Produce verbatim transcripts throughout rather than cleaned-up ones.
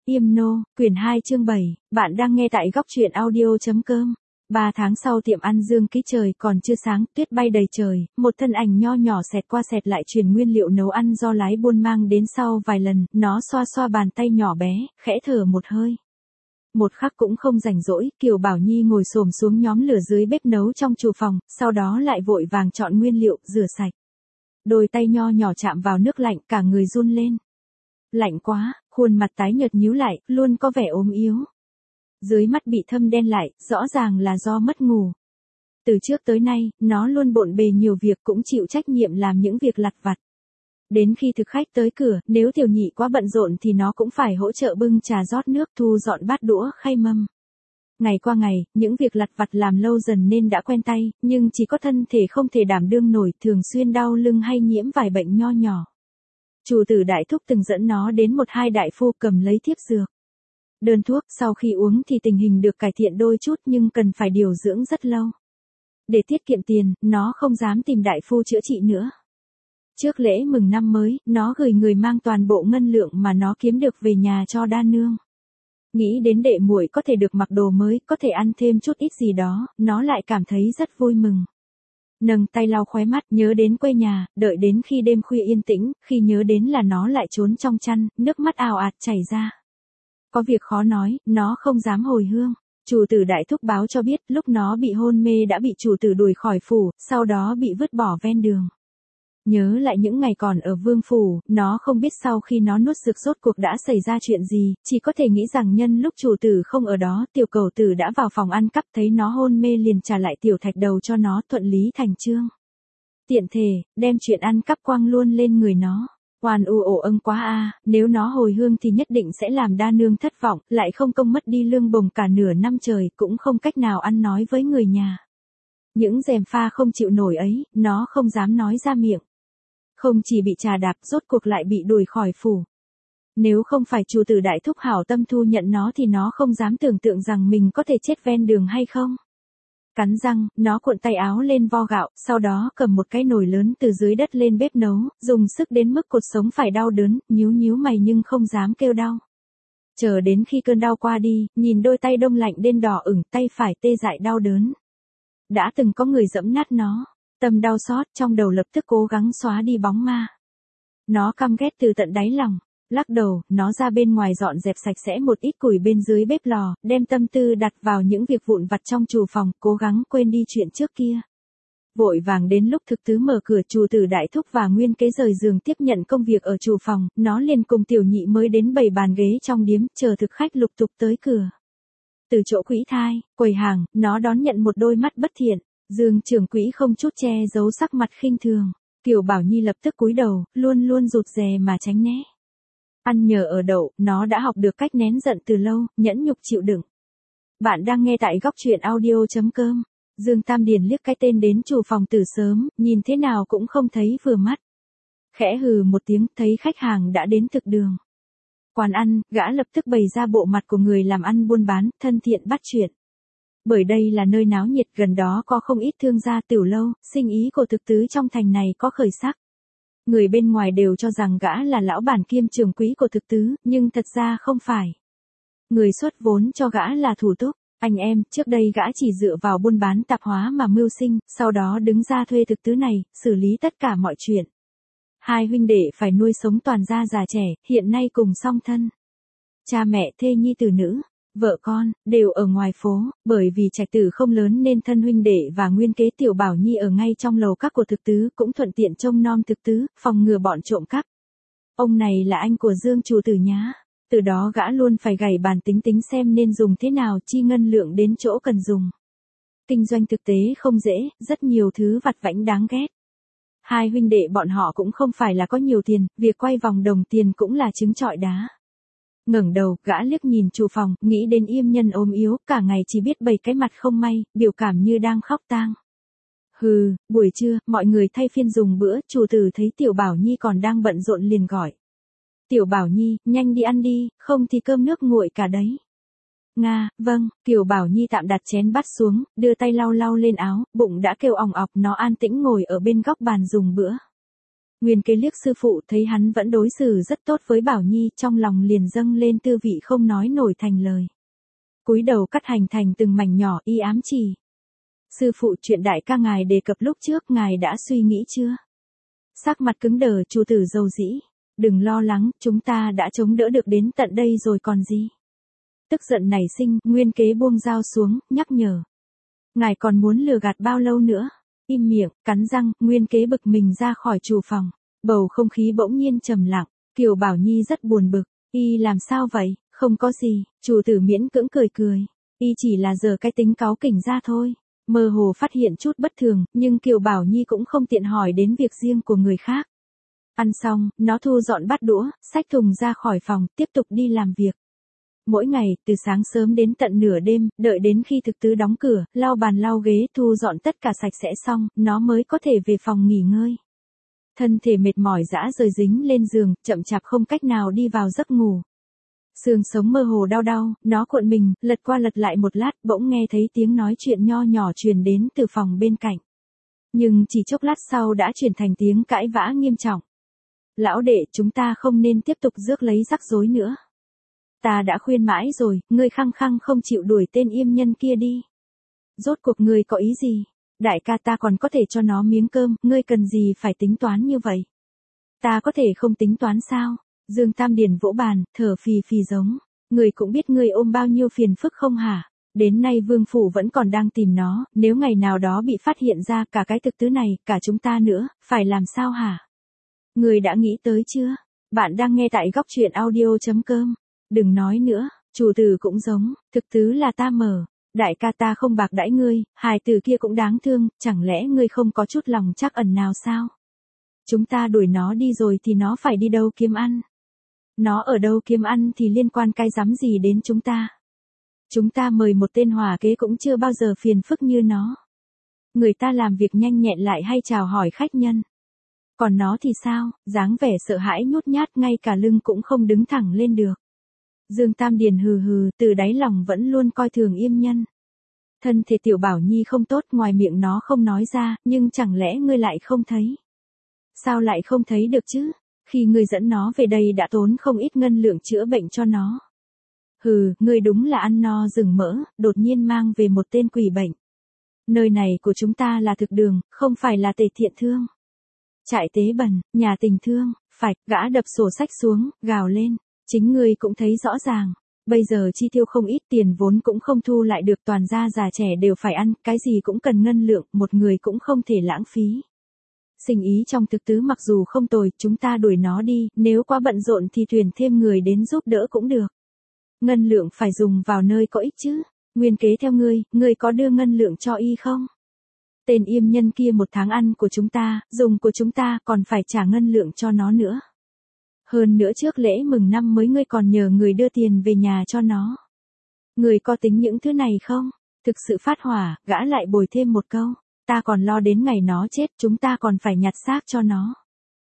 Yêm Nô, quyển hai chương bảy, bạn đang nghe tại góc truyện audio.com. Ba tháng sau tiệm ăn Dương Ký trời còn chưa sáng, tuyết bay đầy trời, một thân ảnh nho nhỏ xẹt qua xẹt lại truyền nguyên liệu nấu ăn do lái buôn mang đến sau vài lần, nó xoa xoa bàn tay nhỏ bé, khẽ thở một hơi. Một khắc cũng không rảnh rỗi, Kiều Bảo Nhi ngồi xổm xuống nhóm lửa dưới bếp nấu trong厨phòng, sau đó lại vội vàng chọn nguyên liệu, rửa sạch. Đôi tay nho nhỏ chạm vào nước lạnh, cả người run lên. Lạnh quá, khuôn mặt tái nhợt nhíu lại, luôn có vẻ ốm yếu. Dưới mắt bị thâm đen lại, rõ ràng là do mất ngủ. Từ trước tới nay, nó luôn bộn bề nhiều việc cũng chịu trách nhiệm làm những việc lặt vặt. Đến khi thực khách tới cửa, nếu tiểu nhị quá bận rộn thì nó cũng phải hỗ trợ bưng trà rót nước, thu dọn bát đũa khay mâm. Ngày qua ngày, những việc lặt vặt làm lâu dần nên đã quen tay, nhưng chỉ có thân thể không thể đảm đương nổi, thường xuyên đau lưng hay nhiễm vài bệnh nho nhỏ. Chủ tử Đại Thúc từng dẫn nó đến một hai đại phu cầm lấy thiếp dược. Đơn thuốc, sau khi uống thì tình hình được cải thiện đôi chút nhưng cần phải điều dưỡng rất lâu. Để tiết kiệm tiền, nó không dám tìm đại phu chữa trị nữa. Trước lễ mừng năm mới, nó gửi người mang toàn bộ ngân lượng mà nó kiếm được về nhà cho đa nương. Nghĩ đến đệ muội có thể được mặc đồ mới, có thể ăn thêm chút ít gì đó, nó lại cảm thấy rất vui mừng. Nâng tay lau khóe mắt, nhớ đến quê nhà, đợi đến khi đêm khuya yên tĩnh, khi nhớ đến là nó lại trốn trong chăn, nước mắt ào ạt chảy ra. Có việc khó nói, nó không dám hồi hương. Chủ tử Đại Thúc báo cho biết, lúc nó bị hôn mê đã bị chủ tử đuổi khỏi phủ, sau đó bị vứt bỏ ven đường. Nhớ lại những ngày còn ở vương phủ, nó không biết sau khi nó nuốt dược rốt cuộc đã xảy ra chuyện gì, chỉ có thể nghĩ rằng nhân lúc chủ tử không ở đó, tiểu cầu tử đã vào phòng ăn cắp, thấy nó hôn mê liền trả lại tiểu thạch đầu cho nó, thuận lý thành chương. Tiện thể, đem chuyện ăn cắp quăng luôn lên người nó. Oan u ổ âng quá a, nếu nó hồi hương thì nhất định sẽ làm đa nương thất vọng, lại không công mất đi lương bồng cả nửa năm trời, cũng không cách nào ăn nói với người nhà. Những gièm pha không chịu nổi ấy, nó không dám nói ra miệng. Không chỉ bị trà đạp, rốt cuộc lại bị đuổi khỏi phủ. Nếu không phải chủ tử Đại Thúc hảo tâm thu nhận nó thì nó không dám tưởng tượng rằng mình có thể chết ven đường hay không. Cắn răng, nó cuộn tay áo lên vo gạo, sau đó cầm một cái nồi lớn từ dưới đất lên bếp nấu, dùng sức đến mức cột sống phải đau đớn, nhíu nhíu mày nhưng không dám kêu đau. Chờ đến khi cơn đau qua đi, nhìn đôi tay đông lạnh đến đỏ ửng, tay phải tê dại đau đớn. Đã từng có người giẫm nát nó, tâm đau xót, trong đầu lập tức cố gắng xóa đi bóng ma. Nó căm ghét từ tận đáy lòng. Lắc đầu, nó ra bên ngoài dọn dẹp sạch sẽ một ít củi bên dưới bếp lò, đem tâm tư đặt vào những việc vụn vặt trong chủ phòng, cố gắng quên đi chuyện trước kia. Vội vàng đến lúc thực tứ mở cửa, chủ tử Đại Thúc và Nguyên Kế rời giường tiếp nhận công việc ở chủ phòng, nó liền cùng tiểu nhị mới đến bày bàn ghế trong điếm, chờ thực khách lục tục tới cửa. Từ chỗ quỹ thai, quầy hàng, nó đón nhận một đôi mắt bất thiện, Dương trưởng quỹ không chút che giấu sắc mặt khinh thường. Kiều Bảo Nhi lập tức cúi đầu, luôn luôn rụt rè mà tránh né. Ăn nhờ ở đậu, nó đã học được cách nén giận từ lâu, nhẫn nhục chịu đựng. Bạn đang nghe tại góc truyện audio.com. Dương Tam Điền liếc cái tên đến chủ phòng từ sớm, nhìn thế nào cũng không thấy vừa mắt. Khẽ hừ một tiếng, thấy khách hàng đã đến thực đường. Quán ăn, gã lập tức bày ra bộ mặt của người làm ăn buôn bán, thân thiện bắt chuyện. Bởi đây là nơi náo nhiệt, gần đó có không ít thương gia tiểu lâu, sinh ý của thực tứ trong thành này có khởi sắc. Người bên ngoài đều cho rằng gã là lão bản kiêm trưởng quỹ của thực tứ, nhưng thật ra không phải. Người xuất vốn cho gã là thủ túc, anh em, trước đây gã chỉ dựa vào buôn bán tạp hóa mà mưu sinh, sau đó đứng ra thuê thực tứ này, xử lý tất cả mọi chuyện. Hai huynh đệ phải nuôi sống toàn gia già trẻ, hiện nay cùng song thân. Cha mẹ thê nhi tử nữ, vợ con, đều ở ngoài phố, bởi vì trạch tử không lớn nên thân huynh đệ và Nguyên Kế tiểu Bảo Nhi ở ngay trong lầu các của thực tứ, cũng thuận tiện trông nom thực tứ, phòng ngừa bọn trộm cắp. Ông này là anh của Dương chủ tử nhá. Từ đó gã luôn phải gảy bàn tính tính xem nên dùng thế nào, chi ngân lượng đến chỗ cần dùng. Kinh doanh thực tế không dễ, rất nhiều thứ vặt vãnh đáng ghét. Hai huynh đệ bọn họ cũng không phải là có nhiều tiền, việc quay vòng đồng tiền cũng là trứng trọi đá. Ngẩng đầu, gã liếc nhìn chủ phòng, nghĩ đến Yêm Nhân ốm yếu, cả ngày chỉ biết bày cái mặt không may, biểu cảm như đang khóc tang. Hừ, buổi trưa, mọi người thay phiên dùng bữa, chủ tử thấy Tiểu Bảo Nhi còn đang bận rộn liền gọi. Tiểu Bảo Nhi, nhanh đi ăn đi, không thì cơm nước nguội cả đấy. Nga, vâng, Kiều Bảo Nhi tạm đặt chén bát xuống, đưa tay lau lau lên áo, bụng đã kêu òng ọc, nó an tĩnh ngồi ở bên góc bàn dùng bữa. Nguyên kế liếc sư phụ thấy hắn vẫn đối xử rất tốt với Bảo Nhi, trong lòng liền dâng lên tư vị không nói nổi thành lời. Cúi đầu cắt hành thành từng mảnh nhỏ y ám chỉ. Sư phụ, chuyện đại ca ngài đề cập lúc trước ngài đã suy nghĩ chưa? Sắc mặt cứng đờ, Chu Tử dầu dĩ. Đừng lo lắng, chúng ta đã chống đỡ được đến tận đây rồi còn gì. Tức giận nảy sinh, Nguyên kế buông dao xuống, nhắc nhở. Ngài còn muốn lừa gạt bao lâu nữa? Im miệng, cắn răng, Nguyên kế bực mình ra khỏi chủ phòng. Bầu không khí bỗng nhiên trầm lặng, Kiều Bảo Nhi rất buồn bực. Y làm sao vậy? Không có gì, Chu Tử miễn cưỡng cười cười. Y chỉ là giờ cái tính cáu kỉnh ra thôi. Mơ hồ phát hiện chút bất thường, nhưng Kiều Bảo Nhi cũng không tiện hỏi đến việc riêng của người khác. Ăn xong, nó thu dọn bát đũa, xách thùng ra khỏi phòng, tiếp tục đi làm việc. Mỗi ngày, từ sáng sớm đến tận nửa đêm, đợi đến khi thực tứ đóng cửa, lau bàn lau ghế, thu dọn tất cả sạch sẽ xong, nó mới có thể về phòng nghỉ ngơi. Thân thể mệt mỏi dã rời dính lên giường, chậm chạp không cách nào đi vào giấc ngủ. Xương sống mơ hồ đau đau, nó cuộn mình, lật qua lật lại một lát, bỗng nghe thấy tiếng nói chuyện nho nhỏ truyền đến từ phòng bên cạnh. Nhưng chỉ chốc lát sau đã chuyển thành tiếng cãi vã nghiêm trọng. Lão đệ, chúng ta không nên tiếp tục rước lấy rắc rối nữa. Ta đã khuyên mãi rồi, ngươi khăng khăng không chịu đuổi tên yêm nhân kia đi. Rốt cuộc ngươi có ý gì? Đại ca ta còn có thể cho nó miếng cơm, ngươi cần gì phải tính toán như vậy? Ta có thể không tính toán sao? Dương Tam Điền vỗ bàn, thở phì phì giống. Ngươi cũng biết ngươi ôm bao nhiêu phiền phức không hả? Đến nay Vương Phủ vẫn còn đang tìm nó, nếu ngày nào đó bị phát hiện ra cả cái thực tứ này, cả chúng ta nữa, phải làm sao hả? Ngươi đã nghĩ tới chưa? Bạn đang nghe tại góc truyện audio chấm com. Đừng nói nữa, Chủ Tử cũng giống, thực tứ là ta mở. Đại ca ta không bạc đãi ngươi, hài tử kia cũng đáng thương, chẳng lẽ ngươi không có chút lòng trắc ẩn nào sao? Chúng ta đuổi nó đi rồi thì nó phải đi đâu kiếm ăn? Nó ở đâu kiếm ăn thì liên quan cái dám gì đến chúng ta? Chúng ta mời một tên hòa kế cũng chưa bao giờ phiền phức như nó. Người ta làm việc nhanh nhẹn lại hay chào hỏi khách nhân. Còn nó thì sao, dáng vẻ sợ hãi nhút nhát, ngay cả lưng cũng không đứng thẳng lên được. Dương Tam Điền hừ hừ, từ đáy lòng vẫn luôn coi thường yêm nhân. Thân thể Tiểu Bảo Nhi không tốt, ngoài miệng nó không nói ra, nhưng chẳng lẽ ngươi lại không thấy? Sao lại không thấy được chứ? Khi ngươi dẫn nó về đây đã tốn không ít ngân lượng chữa bệnh cho nó. Hừ, ngươi đúng là ăn no rừng mỡ, đột nhiên mang về một tên quỷ bệnh. Nơi này của chúng ta là thực đường, không phải là tề thiện thương. Trại tế bần, nhà tình thương, phải, gã đập sổ sách xuống, gào lên. Chính ngươi cũng thấy rõ ràng, bây giờ chi tiêu không ít, tiền vốn cũng không thu lại được, toàn gia già trẻ đều phải ăn, cái gì cũng cần ngân lượng, một người cũng không thể lãng phí. Sinh ý trong thực tứ mặc dù không tồi, chúng ta đuổi nó đi, nếu quá bận rộn thì tuyển thêm người đến giúp đỡ cũng được. Ngân lượng phải dùng vào nơi có ích chứ. Nguyên kế theo ngươi, ngươi có đưa ngân lượng cho y không? Tên yêm nhân kia một tháng ăn của chúng ta, dùng của chúng ta, còn phải trả ngân lượng cho nó nữa. Hơn nữa trước lễ mừng năm mới ngươi còn nhờ người đưa tiền về nhà cho nó. Người có tính những thứ này không? Thực sự phát hỏa, gã lại bồi thêm một câu. Ta còn lo đến ngày nó chết, chúng ta còn phải nhặt xác cho nó.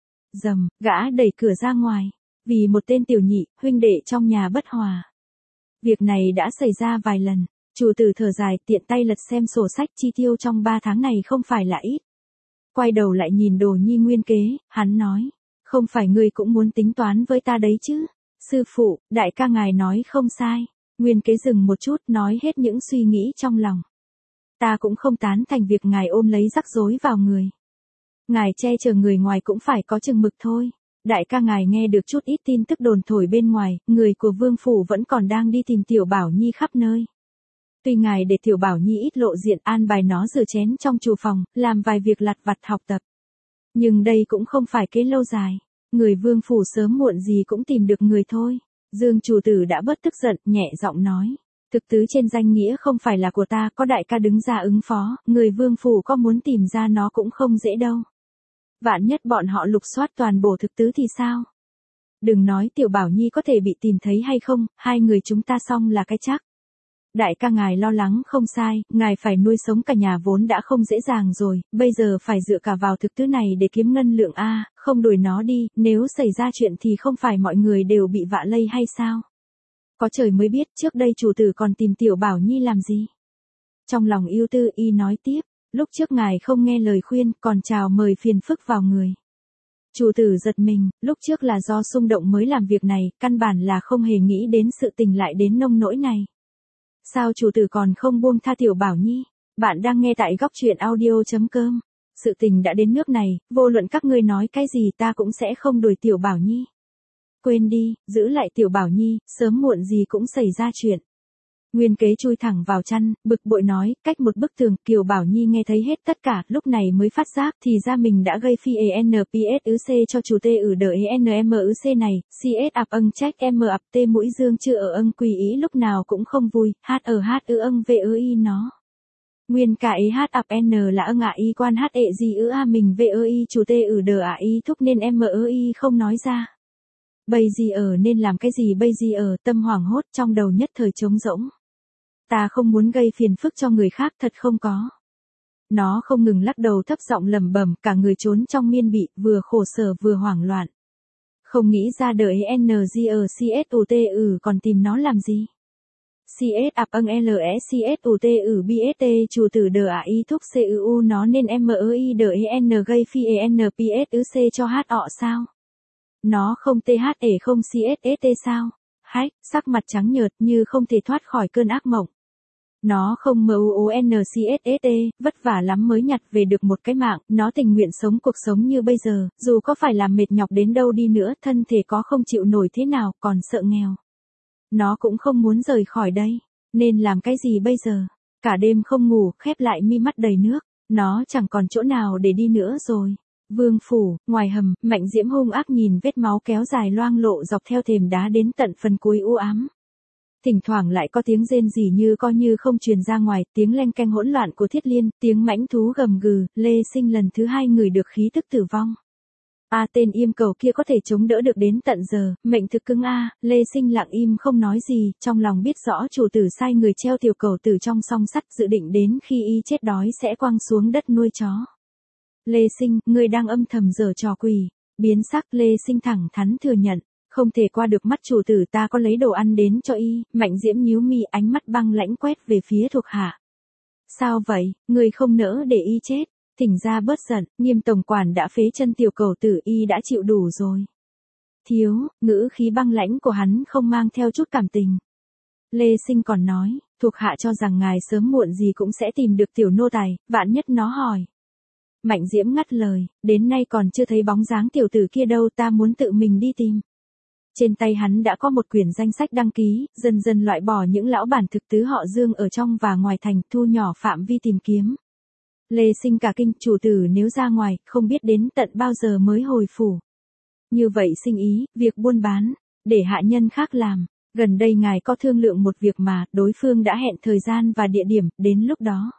Dầm, gã đẩy cửa ra ngoài. Vì một tên tiểu nhị, huynh đệ trong nhà bất hòa. Việc này đã xảy ra vài lần. Chủ tử thở dài, tiện tay lật xem sổ sách, chi tiêu trong ba tháng này không phải là ít. Quay đầu lại nhìn Đồ Nhi Nguyên kế, hắn nói. Không phải ngươi cũng muốn tính toán với ta đấy chứ? Sư phụ, đại ca ngài nói không sai. Nguyên kế dừng một chút, nói hết những suy nghĩ trong lòng. Ta cũng không tán thành việc ngài ôm lấy rắc rối vào người. Ngài che chở người ngoài cũng phải có chừng mực thôi. Đại ca ngài nghe được chút ít tin tức đồn thổi bên ngoài, người của Vương Phủ vẫn còn đang đi tìm Tiểu Bảo Nhi khắp nơi. Tuy ngài để Tiểu Bảo Nhi ít lộ diện, an bài nó rửa chén trong chủ phòng, làm vài việc lặt vặt học tập. Nhưng đây cũng không phải kế lâu dài. Người Vương Phủ sớm muộn gì cũng tìm được người thôi. Dương chủ tử đã bớt tức giận, nhẹ giọng nói. Thực tứ trên danh nghĩa không phải là của ta, có đại ca đứng ra ứng phó, người Vương Phủ có muốn tìm ra nó cũng không dễ đâu. Vạn nhất bọn họ lục soát toàn bộ thực tứ thì sao? Đừng nói Tiểu Bảo Nhi có thể bị tìm thấy hay không, hai người chúng ta xong là cái chắc. Đại ca ngài lo lắng không sai, ngài phải nuôi sống cả nhà vốn đã không dễ dàng rồi, bây giờ phải dựa cả vào thực tứ này để kiếm ngân lượng a, không đuổi nó đi, nếu xảy ra chuyện thì không phải mọi người đều bị vạ lây hay sao? Có trời mới biết, trước đây chủ tử còn tìm Tiểu Bảo Nhi làm gì? Trong lòng ưu tư, y nói tiếp, lúc trước ngài không nghe lời khuyên, còn chào mời phiền phức vào người. Chủ tử giật mình, lúc trước là do xung động mới làm việc này, căn bản là không hề nghĩ đến sự tình lại đến nông nỗi này. Sao chủ tử còn không buông tha Tiểu Bảo Nhi? Bạn đang nghe tại góc truyện audio.com. Sự tình đã đến nước này, vô luận các ngươi nói cái gì ta cũng sẽ không đuổi Tiểu Bảo Nhi. Quên đi, giữ lại Tiểu Bảo Nhi, sớm muộn gì cũng xảy ra chuyện. Nguyên Kế chui thẳng vào chăn, bực bội nói, cách một bức tường, Kiều Bảo Nhi nghe thấy hết tất cả, lúc này mới phát giác thì ra mình đã gây phi anps ứ c cho chủ tê ử đờ enm ứ c này, cs ập âng trách m ập tê mũi dương chưa ở âng quỳ ý lúc nào cũng không vui, hát ở hát ư âng vệ ư y nó. Nguyên cả ý hát ập n là âng ạ y quan hát ệ gì ư a mình vệ ư y chủ tê ử đờ ạ y thúc nên m ư y không nói ra. Bây gì ở nên làm cái gì bây gì ở tâm hoảng hốt trong đầu nhất thời trống rỗng. Ta không muốn gây phiền phức cho người khác thật không có. Nó không ngừng lắc đầu thấp giọng lẩm bẩm cả người trốn trong miên bị vừa khổ sở vừa hoảng loạn. Không nghĩ ra đợi N G ở C S U T ử còn tìm nó làm gì. C S ập âng L E C S U T ử B S T chủ tử đờ ạ y thúc C U U nó nên M ư I đờ N gây phi N P S ứ C cho H ọ sao. Nó không T H ể không C S S T sao. Hách, sắc mặt trắng nhợt như không thể thoát khỏi cơn ác mộng. Nó không M U O N C S S T, vất vả lắm mới nhặt về được một cái mạng, nó tình nguyện sống cuộc sống như bây giờ, dù có phải làm mệt nhọc đến đâu đi nữa, thân thể có không chịu nổi thế nào, còn sợ nghèo. Nó cũng không muốn rời khỏi đây, nên làm cái gì bây giờ? Cả đêm không ngủ, khép lại mi mắt đầy nước, nó chẳng còn chỗ nào để đi nữa rồi. Vương phủ, ngoài hầm, Mạnh Diễm hung ác nhìn vết máu kéo dài loang lộ dọc theo thềm đá đến tận phần cuối u ám. Thỉnh thoảng lại có tiếng rên rỉ như coi như không truyền ra ngoài, tiếng leng keng hỗn loạn của Thiết Liên, tiếng mãnh thú gầm gừ, Lê Sinh lần thứ hai người được khí tức tử vong. A tên im cầu kia có thể chống đỡ được đến tận giờ, mệnh thực cứng a, Lê Sinh lặng im không nói gì, trong lòng biết rõ chủ tử sai người treo tiểu cầu tử trong song sắt dự định đến khi y chết đói sẽ quăng xuống đất nuôi chó. Lê Sinh, ngươi đang âm thầm giở trò quỷ. Biến sắc Lê Sinh thẳng thắn thừa nhận, không thể qua được mắt chủ tử ta có lấy đồ ăn đến cho y, Mạnh Diễm nhíu mi ánh mắt băng lãnh quét về phía thuộc hạ. Sao vậy, ngươi không nỡ để y chết, thỉnh ra bớt giận, Nghiêm tổng quản đã phế chân tiểu cầu tử y đã chịu đủ rồi. Thiếu, ngữ khí băng lãnh của hắn không mang theo chút cảm tình. Lê Sinh còn nói, thuộc hạ cho rằng ngài sớm muộn gì cũng sẽ tìm được tiểu nô tài, vạn nhất nó hỏi. Mạnh Diễm ngắt lời, đến nay còn chưa thấy bóng dáng tiểu tử kia đâu ta muốn tự mình đi tìm. Trên tay hắn đã có một quyển danh sách đăng ký, dần dần loại bỏ những lão bản thực tứ họ Dương ở trong và ngoài thành, thu nhỏ phạm vi tìm kiếm. Lê Sinh cả kinh, chủ tử nếu ra ngoài, không biết đến tận bao giờ mới hồi phủ. Như vậy sinh ý, việc buôn bán, để hạ nhân khác làm, gần đây ngài có thương lượng một việc mà, đối phương đã hẹn thời gian và địa điểm, đến lúc đó.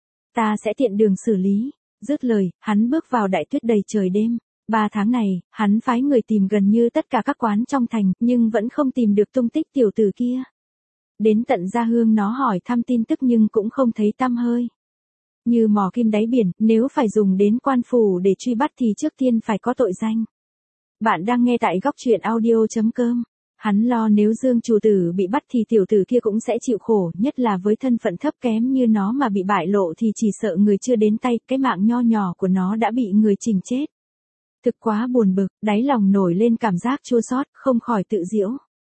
Ta sẽ tiện đường xử lý. Dứt lời, hắn bước vào đại tuyết đầy trời đêm. Ba tháng này, hắn phái người tìm gần như tất cả các quán trong thành, nhưng vẫn không tìm được tung tích tiểu tử kia. Đến tận Gia Hương nó hỏi thăm tin tức nhưng cũng không thấy tăm hơi. Như mò kim đáy biển, nếu phải dùng đến quan phủ để truy bắt thì trước tiên phải có tội danh. Bạn đang nghe tại góc truyện audio.com. Hắn lo nếu Dương chủ tử bị bắt thì tiểu tử kia cũng sẽ chịu khổ, nhất là với thân phận thấp kém như nó mà bị bại lộ thì chỉ sợ người chưa đến tay, cái mạng nho nhỏ của nó đã bị người chỉnh chết. Thực quá buồn bực, đáy lòng nổi lên cảm giác chua xót, không khỏi tự giễu.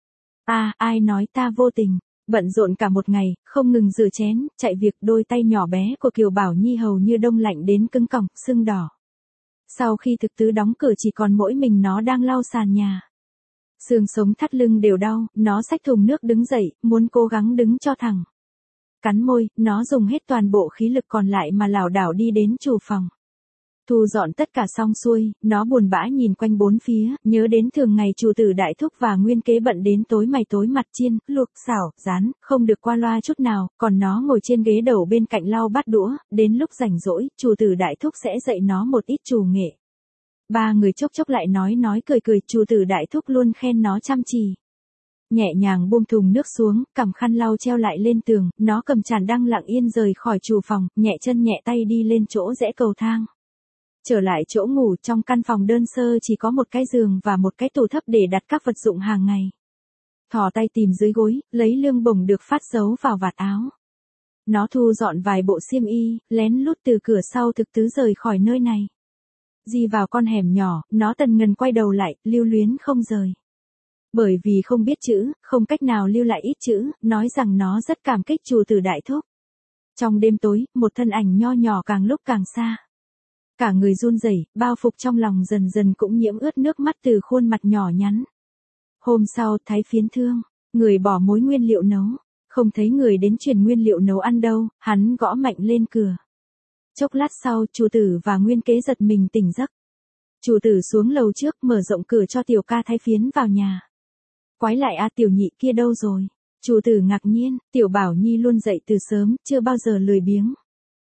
À, ai nói ta vô tình, bận rộn cả một ngày, không ngừng rửa chén, chạy việc, đôi tay nhỏ bé của Kiều Bảo Nhi hầu như đông lạnh đến cứng còng, sưng đỏ. Sau khi thực tứ đóng cửa chỉ còn mỗi mình nó đang lau sàn nhà. Xương sống thắt lưng đều đau, nó xách thùng nước đứng dậy, muốn cố gắng đứng cho thẳng. Cắn môi, nó dùng hết toàn bộ khí lực còn lại mà lảo đảo đi đến chủ phòng. Thu dọn tất cả xong xuôi, nó buồn bã nhìn quanh bốn phía, nhớ đến thường ngày chủ tử Đại Thúc và Nguyên Kế bận đến tối mày tối mặt chiên, luộc, xào, rán, không được qua loa chút nào, còn nó ngồi trên ghế đầu bên cạnh lau bát đũa, đến lúc rảnh rỗi, chủ tử Đại Thúc sẽ dạy nó một ít trù nghệ. Ba người chốc chốc lại nói nói cười cười, chủ tử Đại Thúc luôn khen nó chăm chỉ. Nhẹ nhàng buông thùng nước xuống, cầm khăn lau treo lại lên tường, nó cầm chản đang lặng yên rời khỏi chủ phòng, nhẹ chân nhẹ tay đi lên chỗ rẽ cầu thang. Trở lại chỗ ngủ, trong căn phòng đơn sơ chỉ có một cái giường và một cái tủ thấp để đặt các vật dụng hàng ngày. Thò tay tìm dưới gối, lấy lương bổng được phát dấu vào vạt áo. Nó thu dọn vài bộ xiêm y, lén lút từ cửa sau thực tứ rời khỏi nơi này. Di vào con hẻm nhỏ, nó tần ngần quay đầu lại, lưu luyến không rời. Bởi vì không biết chữ, không cách nào lưu lại ít chữ, nói rằng nó rất cảm kích chủ tử đại thúc. Trong đêm tối, một thân ảnh nho nhỏ càng lúc càng xa. Cả người run rẩy, bao phục trong lòng dần dần cũng nhiễm ướt nước mắt từ khuôn mặt nhỏ nhắn. Hôm sau, thái phiến thương, người bỏ mối nguyên liệu nấu, không thấy người đến chuyển nguyên liệu nấu ăn đâu, hắn gõ mạnh lên cửa. Chốc lát sau, chủ tử và nguyên kế giật mình tỉnh giấc. Chủ tử xuống lầu trước mở rộng cửa cho tiểu ca thái phiến vào nhà. Quái lại a tiểu nhị kia đâu rồi? Chủ tử ngạc nhiên, tiểu bảo nhi luôn dậy từ sớm, chưa bao giờ lười biếng.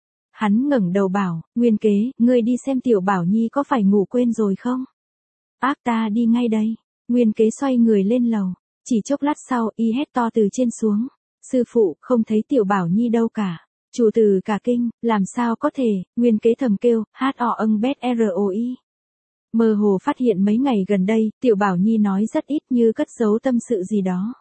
Hắn ngẩng đầu bảo, nguyên kế, ngươi đi xem tiểu bảo nhi có phải ngủ quên rồi không? Ác ta đi ngay đây. Nguyên kế xoay người lên lầu. Chỉ chốc lát sau, y hét to từ trên xuống. Sư phụ, không thấy tiểu bảo nhi đâu cả. Chủ tử cả kinh, làm sao có thể, nguyên kế thầm kêu, hát o âng bét roi. Mơ hồ phát hiện mấy ngày gần đây, tiểu bảo nhi nói rất ít như cất giấu tâm sự gì đó.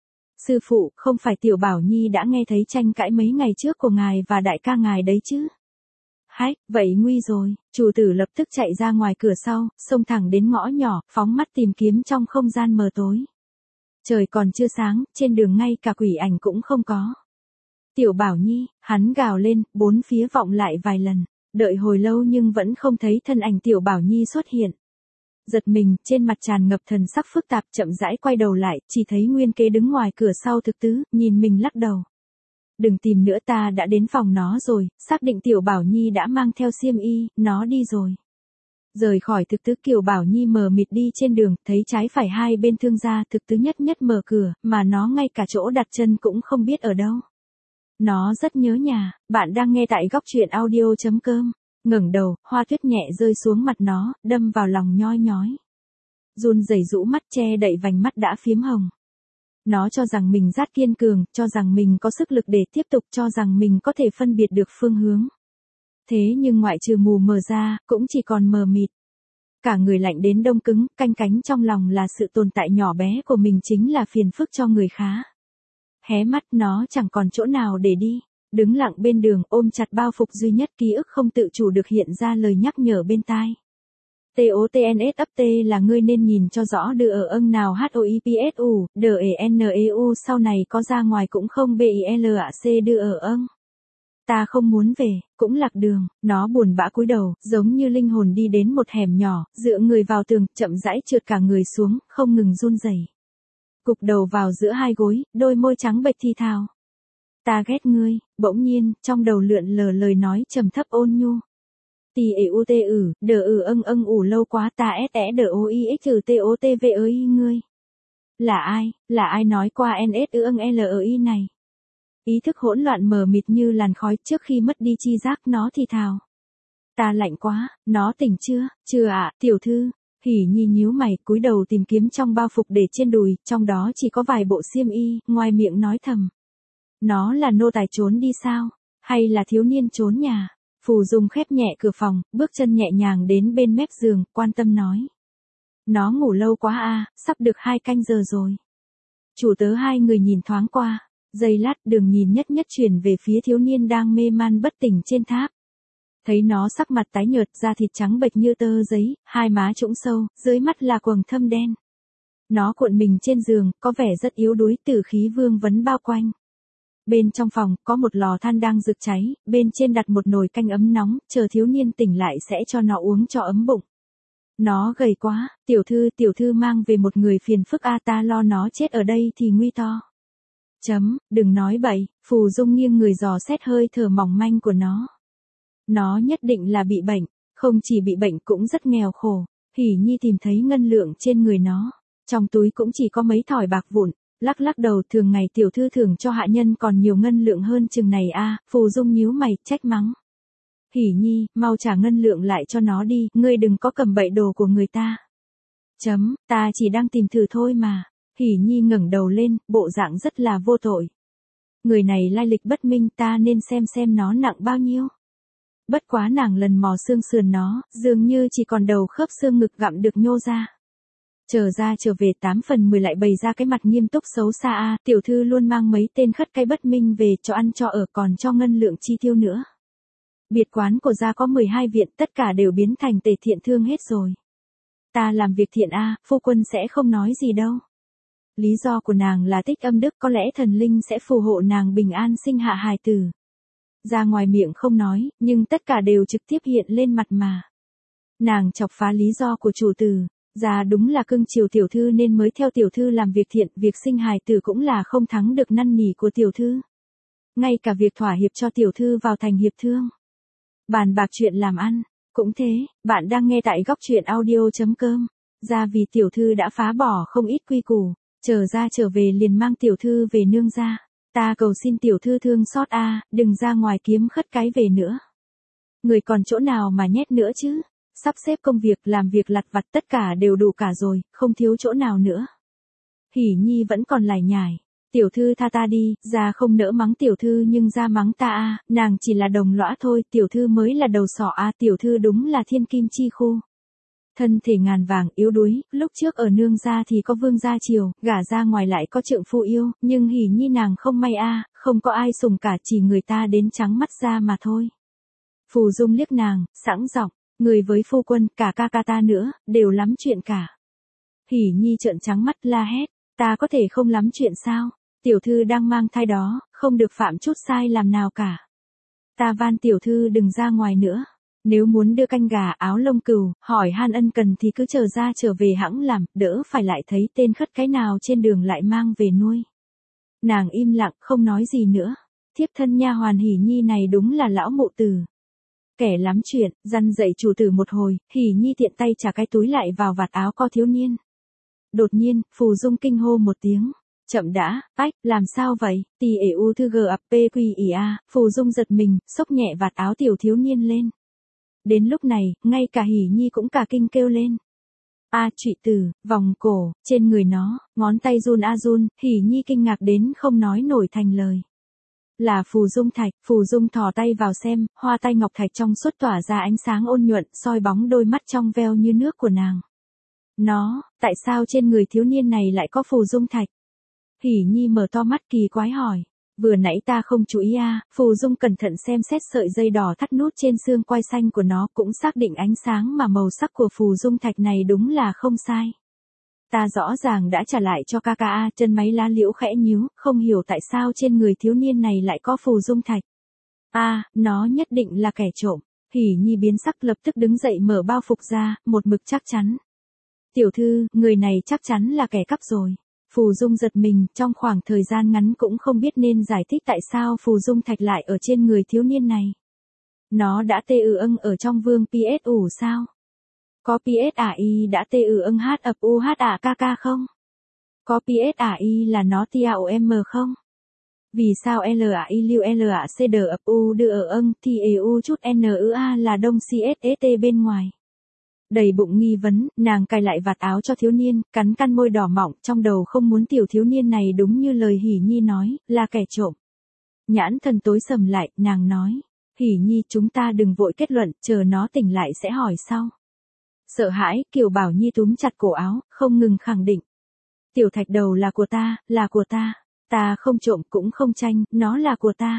Sư phụ, không phải tiểu bảo nhi đã nghe thấy tranh cãi mấy ngày trước của ngài và đại ca ngài đấy chứ? Hách, vậy nguy rồi, chủ tử lập tức chạy ra ngoài cửa sau, xông thẳng đến ngõ nhỏ, phóng mắt tìm kiếm trong không gian mờ tối. Trời còn chưa sáng, trên đường ngay cả quỷ ảnh cũng không có. Tiểu bảo nhi, hắn gào lên, bốn phía vọng lại vài lần, đợi hồi lâu nhưng vẫn không thấy thân ảnh tiểu bảo nhi xuất hiện. Giật mình, trên mặt tràn ngập thần sắc phức tạp, chậm rãi quay đầu lại, chỉ thấy nguyên kế đứng ngoài cửa sau thực tứ, nhìn mình lắc đầu. Đừng tìm nữa, ta đã đến phòng nó rồi, xác định tiểu bảo nhi đã mang theo xiêm y, nó đi rồi. Rời khỏi thực tứ, Kiều Bảo Nhi mờ mịt đi trên đường, thấy trái phải hai bên thương gia, thực tứ nhất nhất mở cửa, mà nó ngay cả chỗ đặt chân cũng không biết ở đâu. Nó rất nhớ nhà. Bạn đang nghe tại góc truyện audio chấm com. Ngẩng đầu, hoa tuyết nhẹ rơi xuống mặt nó, đâm vào lòng nhoi nhói. Run rẩy rũ mắt che đậy vành mắt đã phiếm hồng. Nó cho rằng mình rất kiên cường, cho rằng mình có sức lực để tiếp tục, cho rằng mình có thể phân biệt được phương hướng. Thế nhưng ngoại trừ mù mờ ra, cũng chỉ còn mờ mịt. Cả người lạnh đến đông cứng, canh cánh trong lòng là sự tồn tại nhỏ bé của mình chính là phiền phức cho người khá. Hé mắt, nó chẳng còn chỗ nào để đi. Đứng lặng bên đường, ôm chặt bao phục duy nhất, ký ức không tự chủ được hiện ra lời nhắc nhở bên tai. TOTNS ấp T là ngươi nên nhìn cho rõ đưa ở âng nào HOIPSU, đờ e n e u sau này có ra ngoài cũng không BILAC đưa ở âng. Ta không muốn về, cũng lạc đường, nó buồn bã cúi đầu, giống như linh hồn đi đến một hẻm nhỏ, dựa người vào tường, chậm rãi trượt cả người xuống, không ngừng run rẩy. Cục đầu vào giữa hai gối, đôi môi trắng bệch thi thào. Ta ghét ngươi, bỗng nhiên, trong đầu lượn lờ lời nói trầm thấp ôn nhu. Tì ệ u tê ử, đờ ử âng âng ủ lâu quá ta s e đờ o i x t o t v ơi ngươi. Là ai, là ai nói qua n s ư âng l i này? Ý thức hỗn loạn mờ mịt như làn khói trước khi mất đi chi giác nó thì thào. Ta lạnh quá, nó tỉnh chưa, chưa ạ, tiểu thư. Hỉ Nhi nhíu mày, cúi đầu tìm kiếm trong bao phục để trên đùi, trong đó chỉ có vài bộ xiêm y, ngoài miệng nói thầm. Nó là nô tài trốn đi sao? Hay là thiếu niên trốn nhà? Phù Dung khép nhẹ cửa phòng, bước chân nhẹ nhàng đến bên mép giường, quan tâm nói. Nó ngủ lâu quá à, sắp được hai canh giờ rồi. Chủ tớ hai người nhìn thoáng qua, giây lát đường nhìn nhất nhất chuyển về phía thiếu niên đang mê man bất tỉnh trên tháp. Thấy nó sắc mặt tái nhợt, da thịt trắng bệch như tơ giấy, hai má trũng sâu, dưới mắt là quầng thâm đen. Nó cuộn mình trên giường, có vẻ rất yếu đuối, tử khí vương vấn bao quanh. Bên trong phòng, có một lò than đang rực cháy, bên trên đặt một nồi canh ấm nóng, chờ thiếu niên tỉnh lại sẽ cho nó uống cho ấm bụng. Nó gầy quá, tiểu thư, tiểu thư mang về một người phiền phức a, ta lo nó chết ở đây thì nguy to. Chấm, đừng nói bậy, Phù Dung nghiêng người dò xét hơi thở mỏng manh của nó. Nó nhất định là bị bệnh, không chỉ bị bệnh cũng rất nghèo khổ. Hỉ Nhi tìm thấy ngân lượng trên người nó, trong túi cũng chỉ có mấy thỏi bạc vụn, lắc lắc đầu, thường ngày tiểu thư thưởng cho hạ nhân còn nhiều ngân lượng hơn chừng này a. À, Phù Dung nhíu mày, trách mắng. Hỉ Nhi, mau trả ngân lượng lại cho nó đi, ngươi đừng có cầm bậy đồ của người ta. Chấm, ta chỉ đang tìm thử thôi mà. Hỉ Nhi ngẩng đầu lên, bộ dạng rất là vô tội. Người này lai lịch bất minh, ta nên xem xem nó nặng bao nhiêu. Bất quá nàng lần mò xương sườn nó, dường như chỉ còn đầu khớp xương ngực gặm được nhô ra. Trở ra trở về tám phần mười lại bày ra cái mặt nghiêm túc xấu xa a, à, tiểu thư luôn mang mấy tên khất cái bất minh về cho ăn cho ở còn cho ngân lượng chi tiêu nữa. Biệt quán của gia có mười hai viện, tất cả đều biến thành tề thiện thương hết rồi. Ta làm việc thiện a, phu quân sẽ không nói gì đâu. Lý do của nàng là tích âm đức, có lẽ thần linh sẽ phù hộ nàng bình an sinh hạ hài tử. Ra ngoài miệng không nói, nhưng tất cả đều trực tiếp hiện lên mặt mà. Nàng chọc phá lý do của chủ tử, ra đúng là cưng chiều tiểu thư nên mới theo tiểu thư làm việc thiện, việc sinh hài tử cũng là không thắng được năn nỉ của tiểu thư. Ngay cả việc thỏa hiệp cho tiểu thư vào thành hiệp thương. Bàn bạc chuyện làm ăn, cũng thế, bạn đang nghe tại góc truyện audio.com. Ra vì tiểu thư đã phá bỏ không ít quy củ, chờ ra trở về liền mang tiểu thư về nương ra. Ta cầu xin tiểu thư thương xót a, đừng ra ngoài kiếm khất cái về nữa. Người còn chỗ nào mà nhét nữa chứ? Sắp xếp công việc, làm việc lặt vặt tất cả đều đủ cả rồi, không thiếu chỗ nào nữa. Hỉ Nhi vẫn còn lải nhải. Tiểu thư tha ta đi, ra không nỡ mắng tiểu thư nhưng ra mắng ta a, nàng chỉ là đồng lõa thôi, tiểu thư mới là đầu sỏ a, tiểu thư đúng là thiên kim chi khu. Thân thể ngàn vàng, yếu đuối, lúc trước ở nương gia thì có vương gia chiều, gả ra ngoài lại có trượng phu yêu, nhưng Hỉ Nhi nàng không may a, không có ai sủng cả, chỉ người ta đến trắng mắt ra mà thôi. Phù Dung liếc nàng, sẵn giọng, người với phu quân, cả ca ca ta nữa, đều lắm chuyện cả. Hỉ Nhi trợn trắng mắt la hét, ta có thể không lắm chuyện sao? Tiểu thư đang mang thai đó, không được phạm chút sai làm nào cả. Ta van tiểu thư đừng ra ngoài nữa. Nếu muốn đưa canh gà áo lông cừu, hỏi han ân cần thì cứ chờ ra trở về hẵng làm, đỡ phải lại thấy tên khất cái nào trên đường lại mang về nuôi. Nàng im lặng, không nói gì nữa. Thiếp thân nha hoàn Hỉ Nhi này đúng là lão mụ tử. Kẻ lắm chuyện, răn dạy chủ tử một hồi, Hỉ Nhi tiện tay trả cái túi lại vào vạt áo co thiếu niên. Đột nhiên, Phù Dung kinh hô một tiếng. Chậm đã, ách, làm sao vậy? Tì ế u thư g ập pê quy ý a, Phù Dung giật mình, xốc nhẹ vạt áo tiểu thiếu niên lên. Đến lúc này, ngay cả Hỉ Nhi cũng cả kinh kêu lên. A trụy tử, vòng cổ, trên người nó, ngón tay run a run, Hỉ Nhi kinh ngạc đến không nói nổi thành lời. Là Phù Dung thạch, Phù Dung thò tay vào xem, hoa tay ngọc thạch trong suốt tỏa ra ánh sáng ôn nhuận, soi bóng đôi mắt trong veo như nước của nàng. Nó, tại sao trên người thiếu niên này lại có Phù Dung thạch? Hỉ Nhi mở to mắt kỳ quái hỏi. Vừa nãy ta không chú ý a, Phù Dung cẩn thận xem xét sợi dây đỏ thắt nút trên xương quai xanh của nó, cũng xác định ánh sáng mà màu sắc của Phù Dung thạch này đúng là không sai. Ta rõ ràng đã trả lại cho ca ca a, chân máy lá liễu khẽ nhíu, không hiểu tại sao trên người thiếu niên này lại có Phù Dung thạch. A, nó nhất định là kẻ trộm. Hỉ Nhi biến sắc lập tức đứng dậy mở bao phục ra, một mực chắc chắn. Tiểu thư, người này chắc chắn là kẻ cắp rồi. Phù Dung giật mình, trong khoảng thời gian ngắn cũng không biết nên giải thích tại sao Phù Dung thạch lại ở trên người thiếu niên này. Nó đã tê ư âng ở trong vương pê ét ủ sao? Có pê ét a i đã tê ư âng hát ập u hát ạ ca ca không? Có pê ét a i là nó tia o m không? Vì sao L A I lưu L A C D ập u đưa ở âng thì e u chút N ư A là đông C S S T bên ngoài? Đầy bụng nghi vấn, nàng cài lại vạt áo cho thiếu niên, cắn căn môi đỏ mọng, trong đầu không muốn tiểu thiếu niên này đúng như lời Hỉ Nhi nói, là kẻ trộm. Nhãn thần tối sầm lại, nàng nói, Hỉ Nhi chúng ta đừng vội kết luận, chờ nó tỉnh lại sẽ hỏi sau. Sợ hãi, Kiều Bảo Nhi túm chặt cổ áo, không ngừng khẳng định. Tiểu thạch đầu là của ta, là của ta, ta không trộm cũng không tranh, nó là của ta.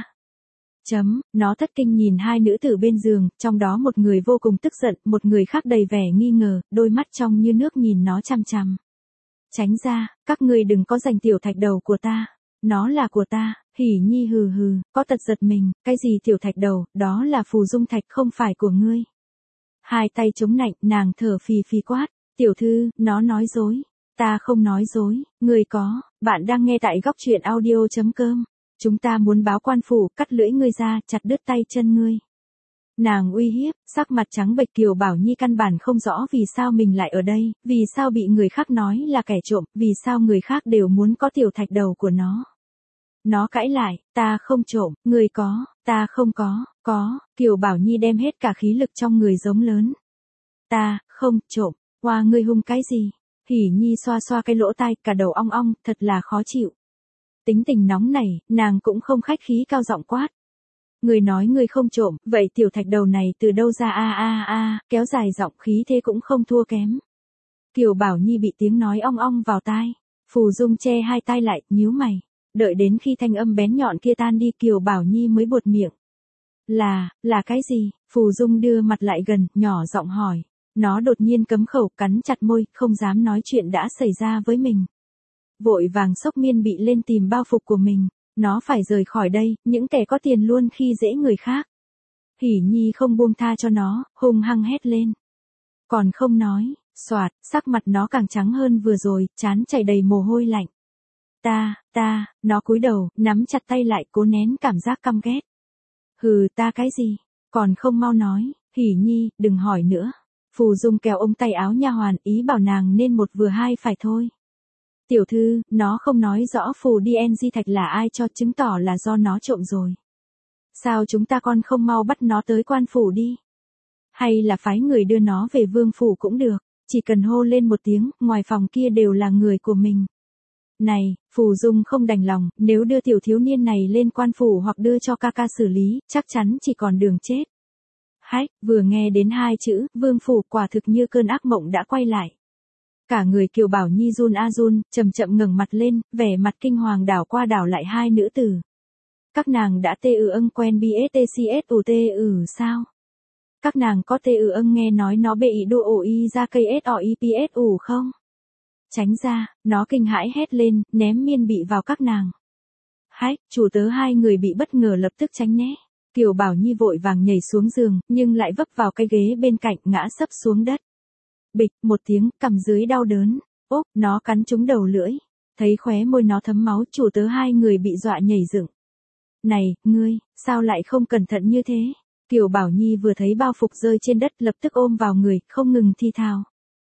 Chấm, nó thất kinh nhìn hai nữ tử bên giường, trong đó một người vô cùng tức giận, một người khác đầy vẻ nghi ngờ, đôi mắt trong như nước nhìn nó chằm chằm. Tránh ra, các ngươi đừng có giành tiểu thạch đầu của ta, nó là của ta. Hỉ Nhi hừ hừ, có tật giật mình, cái gì tiểu thạch đầu, đó là Phù Dung thạch không phải của ngươi. Hai tay chống nạnh, nàng thở phì phì quát, tiểu thư, nó nói dối, ta không nói dối, ngươi có, bạn đang nghe tại góc truyện audio.com. Chúng ta muốn báo quan phủ, cắt lưỡi ngươi ra, chặt đứt tay chân ngươi. Nàng uy hiếp, sắc mặt trắng bệch. Kiều Bảo Nhi căn bản không rõ vì sao mình lại ở đây, vì sao bị người khác nói là kẻ trộm, vì sao người khác đều muốn có tiểu thạch đầu của nó. Nó cãi lại, ta không trộm, ngươi có, ta không có, có, Kiều Bảo Nhi đem hết cả khí lực trong người giống lớn. Ta, không, trộm, hoa ngươi hung cái gì? Hỉ Nhi xoa xoa cái lỗ tai, cả đầu ong ong, thật là khó chịu. Tính tình nóng này, nàng cũng không khách khí cao giọng quát. Người nói người không trộm, vậy tiểu thạch đầu này từ đâu ra a a a, kéo dài giọng khí thế cũng không thua kém. Kiều Bảo Nhi bị tiếng nói ong ong vào tai, Phù Dung che hai tai lại, nhíu mày, đợi đến khi thanh âm bén nhọn kia tan đi Kiều Bảo Nhi mới buột miệng. Là, là cái gì? Phù Dung đưa mặt lại gần, nhỏ giọng hỏi. Nó đột nhiên cấm khẩu, cắn chặt môi, không dám nói chuyện đã xảy ra với mình. Vội vàng sốc miên bị lên tìm bao phục của mình. Nó phải rời khỏi đây, những kẻ có tiền luôn khi dễ người khác. Hỉ Nhi không buông tha cho nó, hung hăng hét lên. Còn không nói, xoạt, sắc mặt nó càng trắng hơn vừa rồi, trán chảy đầy mồ hôi lạnh. Ta, ta, nó cúi đầu, nắm chặt tay lại cố nén cảm giác căm ghét. Hừ, ta cái gì? Còn không mau nói, Hỉ Nhi, đừng hỏi nữa. Phù Dung kéo ống tay áo nha hoàn, ý bảo nàng nên một vừa hai phải thôi. Tiểu thư, nó không nói rõ phù đê en giê thạch là ai cho, chứng tỏ là do nó trộm rồi. Sao chúng ta con không mau bắt nó tới quan phủ đi? Hay là phái người đưa nó về vương phủ cũng được, chỉ cần hô lên một tiếng, ngoài phòng kia đều là người của mình. Này, Phù Dung không đành lòng, nếu đưa tiểu thiếu niên này lên quan phủ hoặc đưa cho ca ca xử lý, chắc chắn chỉ còn đường chết. Hách, vừa nghe đến hai chữ, vương phủ quả thực như cơn ác mộng đã quay lại. Cả người Kiều Bảo Nhi run a run, chậm chậm ngẩng mặt lên, vẻ mặt kinh hoàng đảo qua đảo lại hai nữ tử. Các nàng đã tê ư âng quen bstcsu tê ư sao? Các nàng có tê ư âng nghe nói nó bị đô ổ y ra cây soipsu không? Tránh ra, nó kinh hãi hét lên, ném miên bị vào các nàng. Hách, chủ tớ hai người bị bất ngờ lập tức tránh né. Kiều Bảo Nhi vội vàng nhảy xuống giường, nhưng lại vấp vào cái ghế bên cạnh, ngã sấp xuống đất. Bịch, một tiếng, cằm dưới đau đớn. Ốp, nó cắn trúng đầu lưỡi. Thấy khóe môi nó thấm máu, chủ tớ hai người bị dọa nhảy dựng. Này, ngươi, sao lại không cẩn thận như thế? Kiều Bảo Nhi vừa thấy bao phục rơi trên đất lập tức ôm vào người, không ngừng thi thào.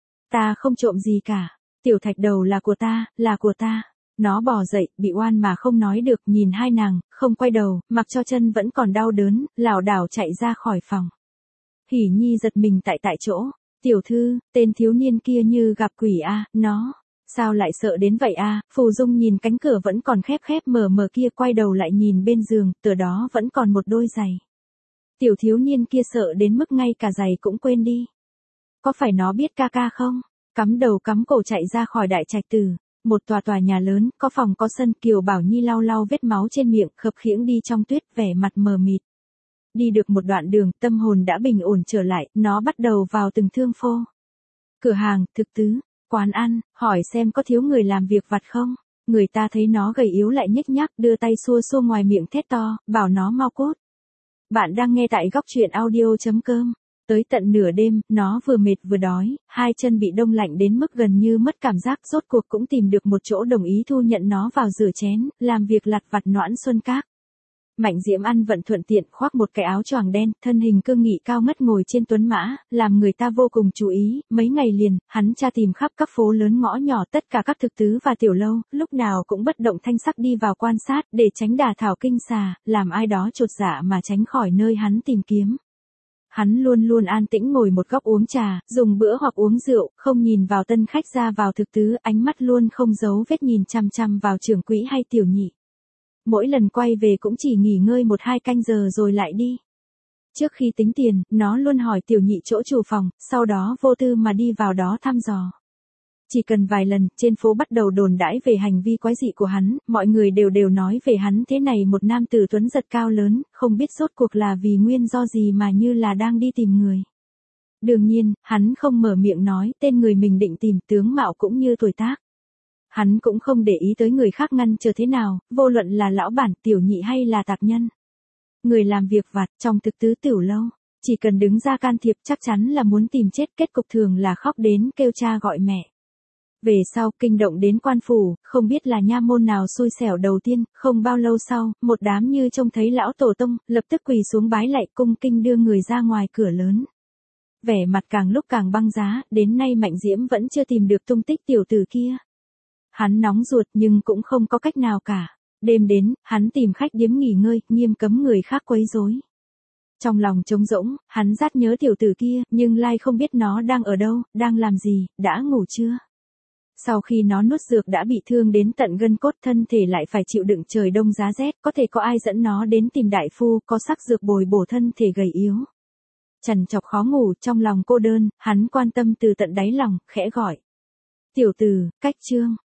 Ta không trộm gì cả. Tiểu thạch đầu là của ta, là của ta. Nó bò dậy, bị oan mà không nói được, nhìn hai nàng, không quay đầu, mặc cho chân vẫn còn đau đớn, lảo đảo chạy ra khỏi phòng. Hỉ Nhi giật mình tại tại chỗ. Tiểu thư, tên thiếu niên kia như gặp quỷ a, à, nó. Sao lại sợ đến vậy a? À? Phù Dung nhìn cánh cửa vẫn còn khép khép mở mở kia, quay đầu lại nhìn bên giường, từ đó vẫn còn một đôi giày. Tiểu thiếu niên kia sợ đến mức ngay cả giày cũng quên đi. Có phải nó biết ca ca không? Cắm đầu cắm cổ chạy ra khỏi đại trạch tử. Một tòa tòa nhà lớn, có phòng có sân. Kiều Bảo Nhi lau lau vết máu trên miệng, khập khiễng đi trong tuyết, vẻ mặt mờ mịt. Đi được một đoạn đường, tâm hồn đã bình ổn trở lại, nó bắt đầu vào từng thương phô. Cửa hàng, thực tứ, quán ăn, hỏi xem có thiếu người làm việc vặt không. Người ta thấy nó gầy yếu lại nhếch nhác, đưa tay xua xua ngoài miệng thét to, bảo nó mau cút. Bạn đang nghe tại góc truyện audio chấm com. Tới tận nửa đêm, nó vừa mệt vừa đói, hai chân bị đông lạnh đến mức gần như mất cảm giác, rốt cuộc cũng tìm được một chỗ đồng ý thu nhận nó vào rửa chén, làm việc lặt vặt noãn xuân các. Mạnh Diễm ăn vận thuận tiện, khoác một cái áo choàng đen, thân hình cương nghị cao ngất ngồi trên tuấn mã, làm người ta vô cùng chú ý. Mấy ngày liền, hắn tra tìm khắp các phố lớn ngõ nhỏ, tất cả các thực tứ và tiểu lâu, lúc nào cũng bất động thanh sắc đi vào quan sát, để tránh đả thảo kinh xà, làm ai đó chột dạ mà tránh khỏi nơi hắn tìm kiếm. Hắn luôn luôn an tĩnh ngồi một góc uống trà, dùng bữa hoặc uống rượu, không nhìn vào tân khách ra vào thực tứ, ánh mắt luôn không giấu vết nhìn chăm chăm vào trưởng quỹ hay tiểu nhị. Mỗi lần quay về cũng chỉ nghỉ ngơi một hai canh giờ rồi lại đi. Trước khi tính tiền, nó luôn hỏi tiểu nhị chỗ chủ phòng, sau đó vô tư mà đi vào đó thăm dò. Chỉ cần vài lần, trên phố bắt đầu đồn đãi về hành vi quái dị của hắn, mọi người đều đều nói về hắn thế này một nam tử tuấn giật cao lớn, không biết rốt cuộc là vì nguyên do gì mà như là đang đi tìm người. Đương nhiên, hắn không mở miệng nói tên người mình định tìm, tướng mạo cũng như tuổi tác. Hắn cũng không để ý tới người khác ngăn chờ thế nào, vô luận là lão bản, tiểu nhị hay là tạp nhân. Người làm việc vặt trong thực tứ tiểu lâu, chỉ cần đứng ra can thiệp chắc chắn là muốn tìm chết, kết cục thường là khóc đến kêu cha gọi mẹ. Về sau, kinh động đến quan phủ, không biết là nha môn nào xui xẻo đầu tiên, không bao lâu sau, một đám như trông thấy lão tổ tông, lập tức quỳ xuống bái lạy cung kinh đưa người ra ngoài cửa lớn. Vẻ mặt càng lúc càng băng giá, đến nay Mạnh Diễm vẫn chưa tìm được tung tích tiểu tử kia. Hắn nóng ruột nhưng cũng không có cách nào cả. Đêm đến, hắn tìm khách điếm nghỉ ngơi, nghiêm cấm người khác quấy rối. Trong lòng trống rỗng, hắn rát nhớ tiểu tử kia, nhưng lai không biết nó đang ở đâu, đang làm gì, đã ngủ chưa. Sau khi nó nuốt dược đã bị thương đến tận gân cốt, thân thể lại phải chịu đựng trời đông giá rét, có thể có ai dẫn nó đến tìm đại phu, có sắc dược bồi bổ thân thể gầy yếu. Trằn trọc khó ngủ, trong lòng cô đơn, hắn quan tâm từ tận đáy lòng, khẽ gọi. Tiểu tử, cách trương.